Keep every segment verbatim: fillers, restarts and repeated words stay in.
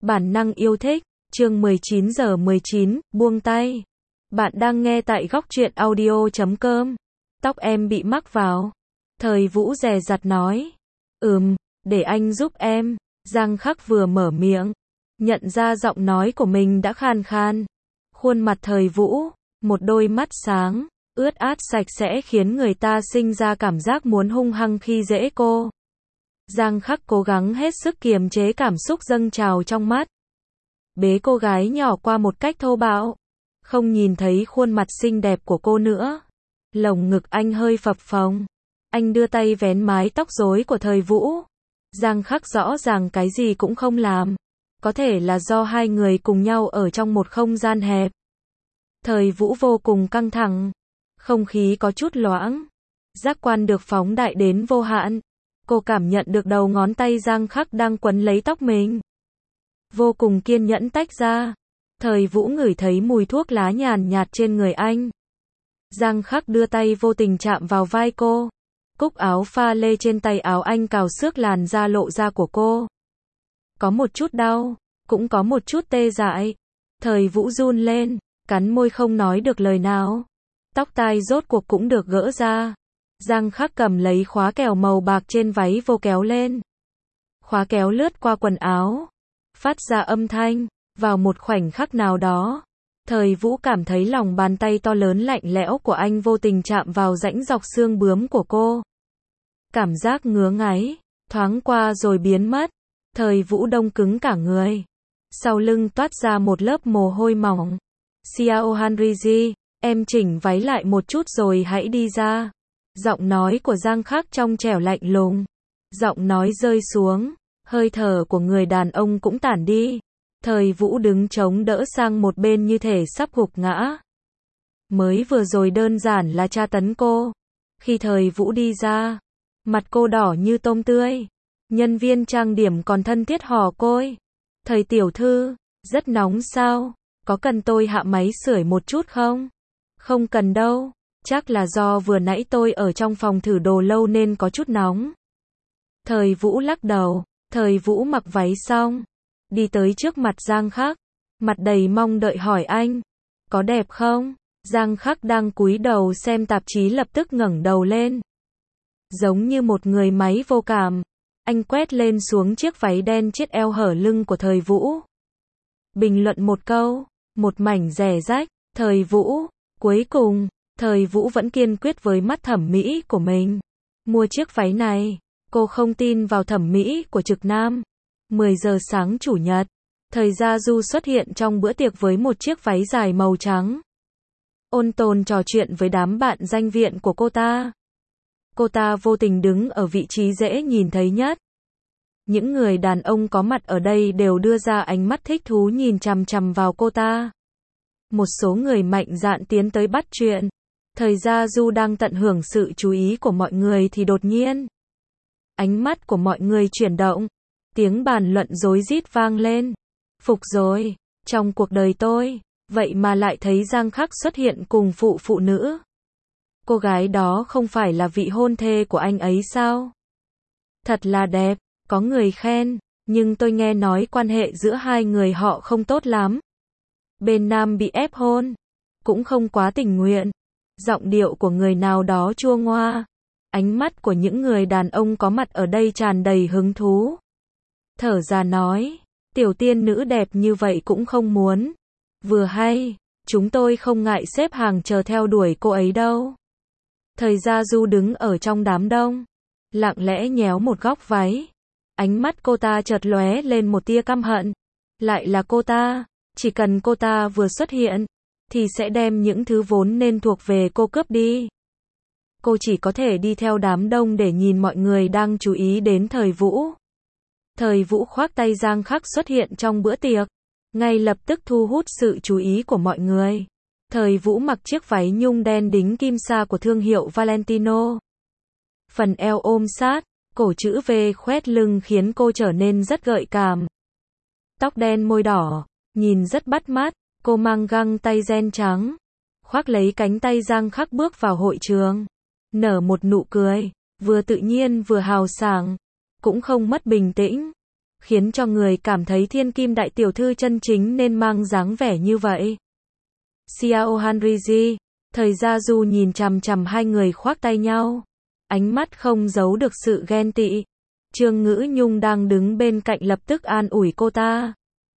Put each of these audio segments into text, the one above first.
Bản năng yêu thích, chương mười chín giờ mười chín, buông tay. Bạn đang nghe tại góc truyện audio chấm com. Tóc em bị mắc vào. Thời Vũ dè dặt nói. Ừm, để anh giúp em. Giang Khắc vừa mở miệng, nhận ra giọng nói của mình đã khan khan. Khuôn mặt Thời Vũ, một đôi mắt sáng, ướt át sạch sẽ khiến người ta sinh ra cảm giác muốn hung hăng khi dễ cô. Giang Khắc cố gắng hết sức kiềm chế cảm xúc dâng trào trong mắt. Bế cô gái nhỏ qua một cách thô bạo. Không nhìn thấy khuôn mặt xinh đẹp của cô nữa. Lồng ngực anh hơi phập phồng. Anh đưa tay vén mái tóc rối của Thời Vũ. Giang Khắc rõ ràng cái gì cũng không làm. Có thể là do hai người cùng nhau ở trong một không gian hẹp. Thời Vũ vô cùng căng thẳng. Không khí có chút loãng. Giác quan được phóng đại đến vô hạn. Cô cảm nhận được đầu ngón tay Giang Khắc đang quấn lấy tóc mình. Vô cùng kiên nhẫn tách ra. Thời Vũ ngửi thấy mùi thuốc lá nhàn nhạt trên người anh. Giang Khắc đưa tay vô tình chạm vào vai cô. Cúc áo pha lê trên tay áo anh cào xước làn da lộ ra của cô. Có một chút đau, cũng có một chút tê dại. Thời Vũ run lên, cắn môi không nói được lời nào. Tóc tai rốt cuộc cũng được gỡ ra. Giang Khắc cầm lấy khóa kèo màu bạc trên váy vô kéo lên. Khóa kéo lướt qua quần áo, phát ra âm thanh. Vào một khoảnh khắc nào đó, Thời Vũ cảm thấy lòng bàn tay to lớn lạnh lẽo của anh vô tình chạm vào rãnh dọc xương bướm của cô. Cảm giác ngứa ngáy, thoáng qua rồi biến mất. Thời Vũ đông cứng cả người. Sau lưng toát ra một lớp mồ hôi mỏng. Xiao Hanriji, em chỉnh váy lại một chút rồi hãy đi ra. Giọng nói của Giang Khắc trong trẻo lạnh lùng. Giọng nói rơi xuống, hơi thở của người đàn ông cũng tản đi. Thời Vũ đứng chống đỡ sang một bên như thể sắp gục ngã. Mới vừa rồi đơn giản là tra tấn cô. Khi Thời Vũ đi ra, mặt cô đỏ như tôm tươi. Nhân viên trang điểm còn thân thiết hò côi. Thời tiểu thư, rất nóng sao? Có cần tôi hạ máy sưởi một chút không? Không cần đâu. Chắc là do vừa nãy tôi ở trong phòng thử đồ lâu nên có chút nóng. Thời Vũ lắc đầu. Thời Vũ mặc váy xong, đi tới trước mặt Giang Khắc, mặt đầy mong đợi hỏi anh, có đẹp không? Giang Khắc đang cúi đầu xem tạp chí lập tức ngẩng đầu lên. Giống như một người máy vô cảm, anh quét lên xuống chiếc váy đen chiết eo hở lưng của Thời Vũ. Bình luận một câu, một mảnh rẻ rách. Thời Vũ, cuối cùng, Thời Vũ vẫn kiên quyết với mắt thẩm mỹ của mình. Mua chiếc váy này, cô không tin vào thẩm mỹ của trực nam. mười giờ sáng chủ nhật, Thời Gia Du xuất hiện trong bữa tiệc với một chiếc váy dài màu trắng. Ôn tồn trò chuyện với đám bạn danh viện của cô ta. Cô ta vô tình đứng ở vị trí dễ nhìn thấy nhất. Những người đàn ông có mặt ở đây đều đưa ra ánh mắt thích thú nhìn chằm chằm vào cô ta. Một số người mạnh dạn tiến tới bắt chuyện. Thời Gia Du đang tận hưởng sự chú ý của mọi người thì đột nhiên, ánh mắt của mọi người chuyển động. Tiếng bàn luận rối rít vang lên. Phục rồi, trong cuộc đời tôi, vậy mà lại thấy Giang Khắc xuất hiện cùng phụ phụ nữ. Cô gái đó không phải là vị hôn thê của anh ấy sao? Thật là đẹp, có người khen, nhưng tôi nghe nói quan hệ giữa hai người họ không tốt lắm. Bên nam bị ép hôn, cũng không quá tình nguyện. Giọng điệu của người nào đó chua ngoa. Ánh mắt của những người đàn ông có mặt ở đây tràn đầy hứng thú. Thở ra nói, tiểu tiên nữ đẹp như vậy cũng không muốn. Vừa hay, chúng tôi không ngại xếp hàng chờ theo đuổi cô ấy đâu. Thời Gia Du đứng ở trong đám đông, lặng lẽ nhéo một góc váy. Ánh mắt cô ta chợt lóe lên một tia căm hận. Lại là cô ta, chỉ cần cô ta vừa xuất hiện, thì sẽ đem những thứ vốn nên thuộc về cô cướp đi. Cô chỉ có thể đi theo đám đông để nhìn mọi người đang chú ý đến Thời Vũ. Thời Vũ khoác tay Giang Khắc xuất hiện trong bữa tiệc, ngay lập tức thu hút sự chú ý của mọi người. Thời Vũ mặc chiếc váy nhung đen đính kim sa của thương hiệu Valentino. Phần eo ôm sát, cổ chữ V khoét lưng khiến cô trở nên rất gợi cảm. Tóc đen môi đỏ, nhìn rất bắt mắt. Cô mang găng tay ren trắng, khoác lấy cánh tay Giang Khắc bước vào hội trường. Nở một nụ cười, vừa tự nhiên vừa hào sảng, cũng không mất bình tĩnh. khiến cho người cảm thấy thiên kim đại tiểu thư chân chính nên mang dáng vẻ như vậy. Xiao Hanriji, thời Gia Du nhìn chằm chằm hai người khoác tay nhau, ánh mắt không giấu được sự ghen tị. Trương Ngữ Nhung đang đứng bên cạnh lập tức an ủi cô ta.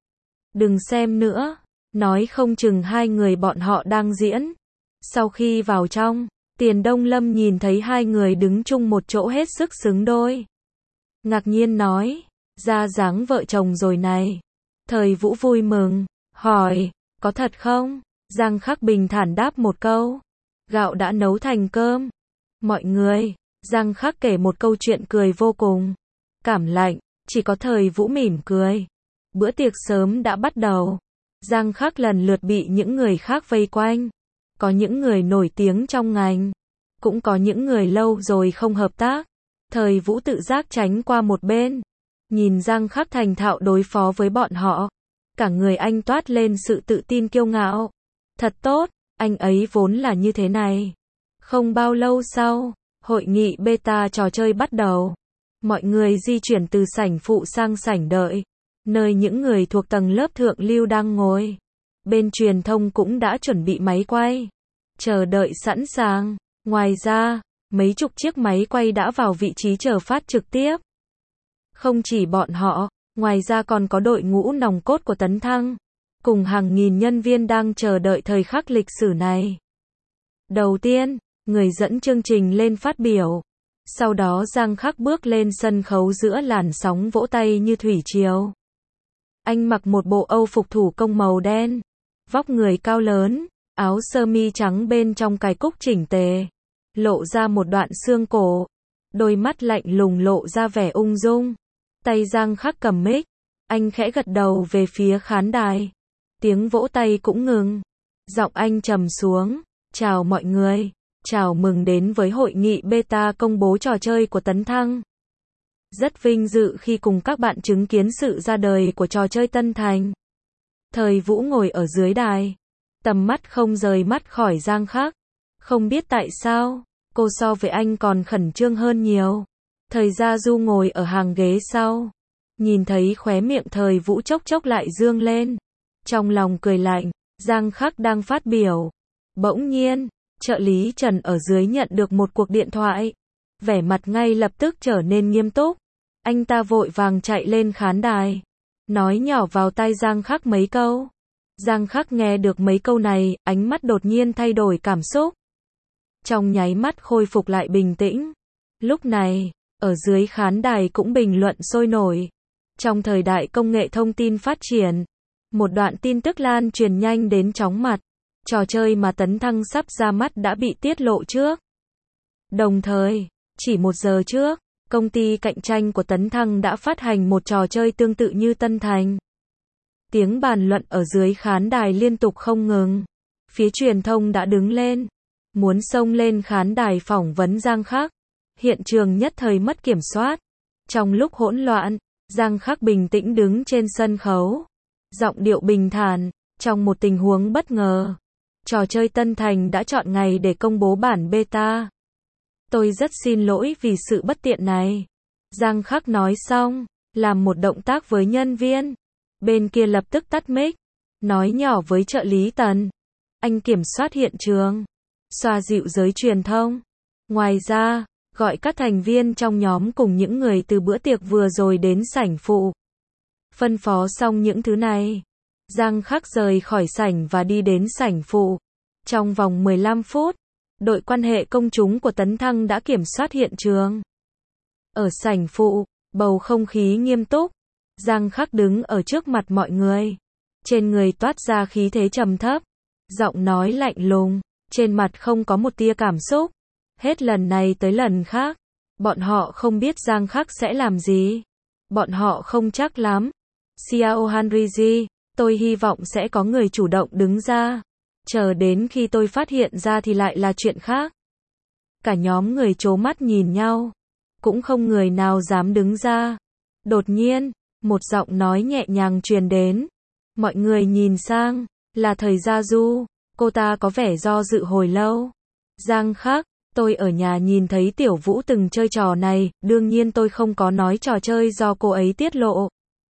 Đừng xem nữa, nói không chừng hai người bọn họ đang diễn. Sau khi vào trong, Tiền Đông Lâm nhìn thấy hai người đứng chung một chỗ hết sức xứng đôi. Ngạc nhiên nói, ra dáng vợ chồng rồi này. Thời Vũ vui mừng, hỏi, có thật không? Giang Khắc bình thản đáp một câu, gạo đã nấu thành cơm. Mọi người, Giang Khắc kể một câu chuyện cười vô cùng cảm lạnh, chỉ có Thời Vũ mỉm cười. Bữa tiệc sớm đã bắt đầu. Giang Khắc lần lượt bị những người khác vây quanh. Có những người nổi tiếng trong ngành, cũng có những người lâu rồi không hợp tác. Thời Vũ tự giác tránh qua một bên, nhìn Giang Khắc thành thạo đối phó với bọn họ. Cả người anh toát lên sự tự tin kiêu ngạo. Thật tốt, anh ấy vốn là như thế này. Không bao lâu sau, hội nghị beta trò chơi bắt đầu. Mọi người di chuyển từ sảnh phụ sang sảnh đợi, nơi những người thuộc tầng lớp thượng lưu đang ngồi. Bên truyền thông cũng đã chuẩn bị máy quay, chờ đợi sẵn sàng. Ngoài ra, mấy chục chiếc máy quay đã vào vị trí chờ phát trực tiếp. Không chỉ bọn họ, ngoài ra còn có đội ngũ nòng cốt của Tấn Thăng, cùng hàng nghìn nhân viên đang chờ đợi thời khắc lịch sử này. Đầu tiên, người dẫn chương trình lên phát biểu. Sau đó Giang Khắc bước lên sân khấu giữa làn sóng vỗ tay như thủy triều. Anh mặc một bộ âu phục thủ công màu đen, vóc người cao lớn, áo sơ mi trắng bên trong cài cúc chỉnh tề, lộ ra một đoạn xương cổ, đôi mắt lạnh lùng lộ ra vẻ ung dung. Tay Giang Khắc cầm mic, anh khẽ gật đầu về phía khán đài. Tiếng vỗ tay cũng ngừng. Giọng anh trầm xuống, chào mọi người. Chào mừng đến với hội nghị beta công bố trò chơi của Tấn Thăng. Rất vinh dự khi cùng các bạn chứng kiến sự ra đời của trò chơi Tân Thành. Thời Vũ ngồi ở dưới đài, tầm mắt không rời mắt khỏi Giang Khắc. Không biết tại sao, cô so với anh còn khẩn trương hơn nhiều. Thời Gia Du ngồi ở hàng ghế sau, nhìn thấy khóe miệng Thời Vũ chốc chốc lại dương lên. Trong lòng cười lạnh, Giang Khắc đang phát biểu. Bỗng nhiên, trợ lý Trần ở dưới nhận được một cuộc điện thoại. Vẻ mặt ngay lập tức trở nên nghiêm túc. Anh ta vội vàng chạy lên khán đài, nói nhỏ vào tai Giang Khắc mấy câu. Giang Khắc nghe được mấy câu này, ánh mắt đột nhiên thay đổi cảm xúc. Trong nháy mắt khôi phục lại bình tĩnh. Lúc này, ở dưới khán đài cũng bình luận sôi nổi. Trong thời đại công nghệ thông tin phát triển, một đoạn tin tức lan truyền nhanh đến chóng mặt. Trò chơi mà Tấn Thăng sắp ra mắt đã bị tiết lộ trước. Đồng thời, chỉ một giờ trước, công ty cạnh tranh của Tấn Thăng đã phát hành một trò chơi tương tự như Tân Thành. Tiếng bàn luận ở dưới khán đài liên tục không ngừng. Phía truyền thông đã đứng lên, muốn xông lên khán đài phỏng vấn Giang Khắc. Hiện trường nhất thời mất kiểm soát. Trong lúc hỗn loạn, Giang Khắc bình tĩnh đứng trên sân khấu. Giọng điệu bình thản, trong một tình huống bất ngờ. Trò chơi Tân Thành đã chọn ngày để công bố bản beta. Tôi rất xin lỗi vì sự bất tiện này. Giang Khắc nói xong, làm một động tác với nhân viên. Bên kia lập tức tắt mic, nói nhỏ với trợ lý Tần. Anh kiểm soát hiện trường, xoa dịu giới truyền thông. Ngoài ra, gọi các thành viên trong nhóm cùng những người từ bữa tiệc vừa rồi đến sảnh phụ. Phân phó xong những thứ này, Giang Khắc rời khỏi sảnh và đi đến sảnh phụ. Trong vòng mười lăm phút, đội quan hệ công chúng của Tấn Thăng đã kiểm soát hiện trường. Ở sảnh phụ, bầu không khí nghiêm túc. Giang Khắc đứng ở trước mặt mọi người. Trên người toát ra khí thế trầm thấp. Giọng nói lạnh lùng, trên mặt không có một tia cảm xúc. Hết lần này tới lần khác, bọn họ không biết Giang Khắc sẽ làm gì. Bọn họ không chắc lắm. Xiao Hanriji, tôi hy vọng sẽ có người chủ động đứng ra. Chờ đến khi tôi phát hiện ra thì lại là chuyện khác. Cả nhóm người trố mắt nhìn nhau. Cũng không người nào dám đứng ra. Đột nhiên, một giọng nói nhẹ nhàng truyền đến. Mọi người nhìn sang, là Thời Gia Du. Cô ta có vẻ do dự hồi lâu. Giang Khắc, tôi ở nhà nhìn thấy Tiểu Vũ từng chơi trò này. Đương nhiên tôi không có nói trò chơi do cô ấy tiết lộ.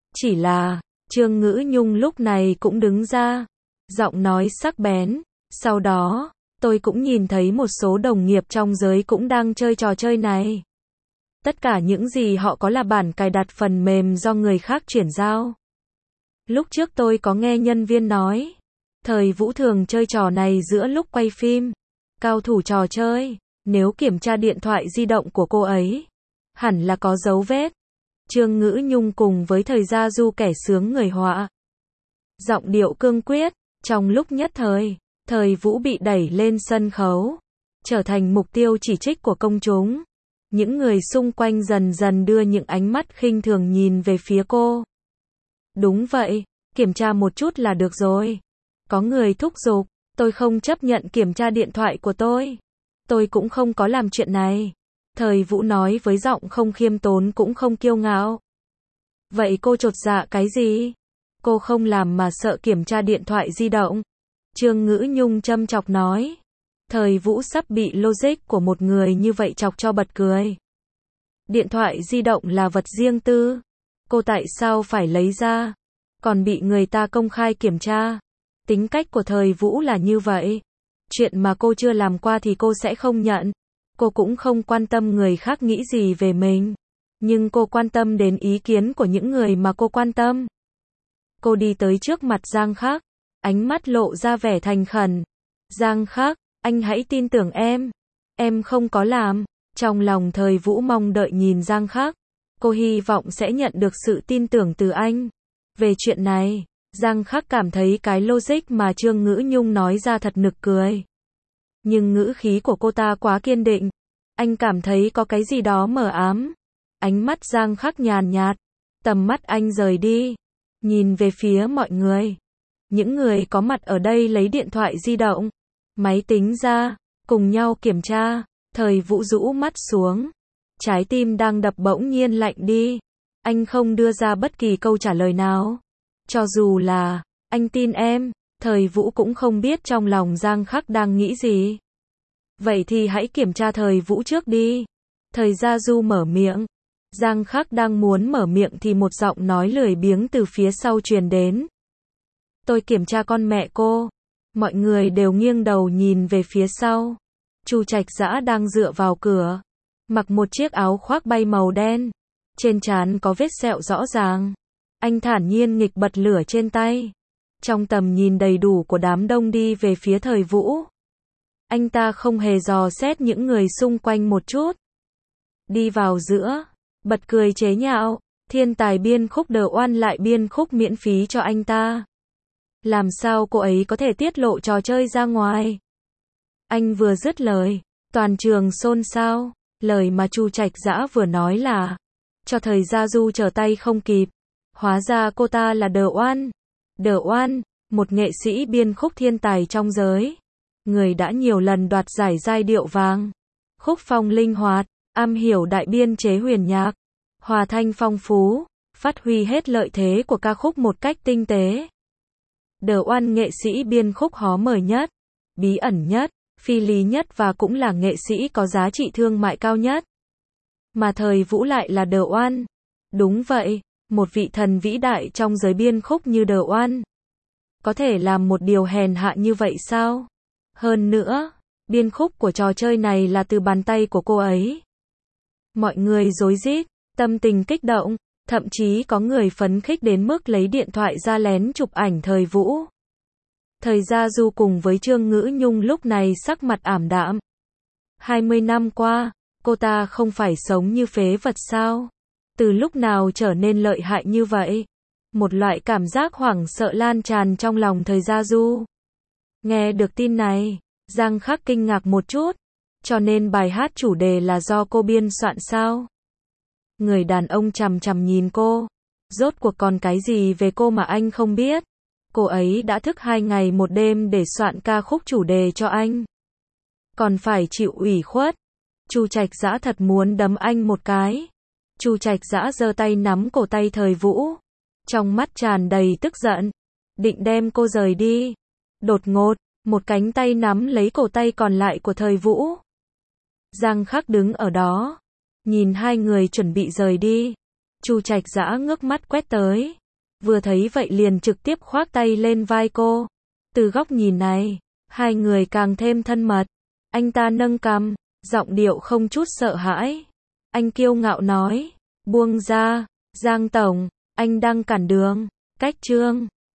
Chỉ là, Trương Ngữ Nhung lúc này cũng đứng ra, giọng nói sắc bén, sau đó, tôi cũng nhìn thấy một số đồng nghiệp trong giới cũng đang chơi trò chơi này. Tất cả những gì họ có là bản cài đặt phần mềm do người khác chuyển giao. Lúc trước tôi có nghe nhân viên nói, thời Vũ thường chơi trò này giữa lúc quay phim. Cao thủ trò chơi, nếu kiểm tra điện thoại di động của cô ấy, hẳn là có dấu vết. Trương Ngữ Nhung cùng với thời Gia Du kẻ sướng người họa. Giọng điệu cương quyết, trong lúc nhất thời, thời Vũ bị đẩy lên sân khấu, trở thành mục tiêu chỉ trích của công chúng. Những người xung quanh dần dần đưa những ánh mắt khinh thường nhìn về phía cô. Đúng vậy, kiểm tra một chút là được rồi. Có người thúc giục, tôi không chấp nhận kiểm tra điện thoại của tôi. Tôi cũng không có làm chuyện này. Thời Vũ nói với giọng không khiêm tốn cũng không kiêu ngạo. Vậy cô chột dạ cái gì? Cô không làm mà sợ kiểm tra điện thoại di động. Trương Ngữ Nhung châm chọc nói. Thời Vũ sắp bị logic của một người như vậy chọc cho bật cười. Điện thoại di động là vật riêng tư. Cô tại sao phải lấy ra? Còn bị người ta công khai kiểm tra. Tính cách của thời Vũ là như vậy. Chuyện mà cô chưa làm qua thì cô sẽ không nhận. Cô cũng không quan tâm người khác nghĩ gì về mình. Nhưng cô quan tâm đến ý kiến của những người mà cô quan tâm. Cô đi tới trước mặt Giang Khắc. Ánh mắt lộ ra vẻ thành khẩn. Giang Khắc, anh hãy tin tưởng em. Em không có làm. Trong lòng thời Vũ mong đợi nhìn Giang Khắc. Cô hy vọng sẽ nhận được sự tin tưởng từ anh. Về chuyện này, Giang Khắc cảm thấy cái logic mà Trương Ngữ Nhung nói ra thật nực cười. Nhưng ngữ khí của cô ta quá kiên định. Anh cảm thấy có cái gì đó mờ ám. Ánh mắt Giang Khắc nhàn nhạt. Tầm mắt anh rời đi. Nhìn về phía mọi người. Những người có mặt ở đây lấy điện thoại di động, máy tính ra, cùng nhau kiểm tra. Thời Vũ rũ mắt xuống. Trái tim đang đập bỗng nhiên lạnh đi. Anh không đưa ra bất kỳ câu trả lời nào. Cho dù là, anh tin em, thời Vũ cũng không biết trong lòng Giang Khắc đang nghĩ gì. Vậy thì hãy kiểm tra thời Vũ trước đi. Thời Gia Du mở miệng. Giang Khắc đang muốn mở miệng thì một giọng nói lười biếng từ phía sau truyền đến. Tôi kiểm tra con mẹ cô. Mọi người đều nghiêng đầu nhìn về phía sau. Chu Trạch Dã đang dựa vào cửa. Mặc một chiếc áo khoác bay màu đen. Trên trán có vết sẹo rõ ràng. Anh thản nhiên nghịch bật lửa trên tay. Trong tầm nhìn đầy đủ của đám đông đi về phía thời Vũ. Anh ta không hề dò xét những người xung quanh một chút. Đi vào giữa. Bật cười chế nhạo. Thiên tài biên khúc The One lại biên khúc miễn phí cho anh ta. Làm sao cô ấy có thể tiết lộ trò chơi ra ngoài? Anh vừa dứt lời. Toàn trường xôn xao. Lời mà Chu Trạch Dã vừa nói là cho thời Gia Du trở tay không kịp. Hóa ra cô ta là The One. The One, một nghệ sĩ biên khúc thiên tài trong giới. Người đã nhiều lần đoạt giải giai điệu vàng. Khúc phong linh hoạt, am hiểu đại biên chế huyền nhạc. Hòa thanh phong phú, phát huy hết lợi thế của ca khúc một cách tinh tế. The One nghệ sĩ biên khúc hó mời nhất, bí ẩn nhất, phi lý nhất và cũng là nghệ sĩ có giá trị thương mại cao nhất. Mà thời Vũ lại là The One. Đúng vậy, một vị thần vĩ đại trong giới biên khúc như The One. Có thể làm một điều hèn hạ như vậy sao? Hơn nữa, biên khúc của trò chơi này là từ bàn tay của cô ấy. Mọi người rối rít, tâm tình kích động, thậm chí có người phấn khích đến mức lấy điện thoại ra lén chụp ảnh thời Vũ. Thời Gia Du cùng với Trương Ngữ Nhung lúc này sắc mặt ảm đạm. hai mươi năm qua, cô ta không phải sống như phế vật sao? Từ lúc nào trở nên lợi hại như vậy? Một loại cảm giác hoảng sợ lan tràn trong lòng thời Gia Du. Nghe được tin này, Giang Khắc kinh ngạc một chút. Cho nên bài hát chủ đề là do cô biên soạn sao? Người đàn ông chằm chằm nhìn cô. Rốt cuộc còn cái gì về cô mà anh không biết? Cô ấy đã thức hai ngày một đêm để soạn ca khúc chủ đề cho anh. Còn phải chịu ủy khuất. Chu Trạch Dã thật muốn đấm anh một cái. Chu Trạch Dã giơ tay nắm cổ tay thời Vũ. Trong mắt tràn đầy tức giận. Định đem cô rời đi. Đột ngột, một cánh tay nắm lấy cổ tay còn lại của thời Vũ. Giang Khắc đứng ở đó. Nhìn hai người chuẩn bị rời đi. Chu Trạch Dã ngước mắt quét tới. vừa thấy vậy liền trực tiếp khoác tay lên vai cô. Từ góc nhìn này, hai người càng thêm thân mật. Anh ta nâng cằm, giọng điệu không chút sợ hãi. Anh kiêu ngạo nói, buông ra, Giang tổng, anh đang cản đường. Cách Trương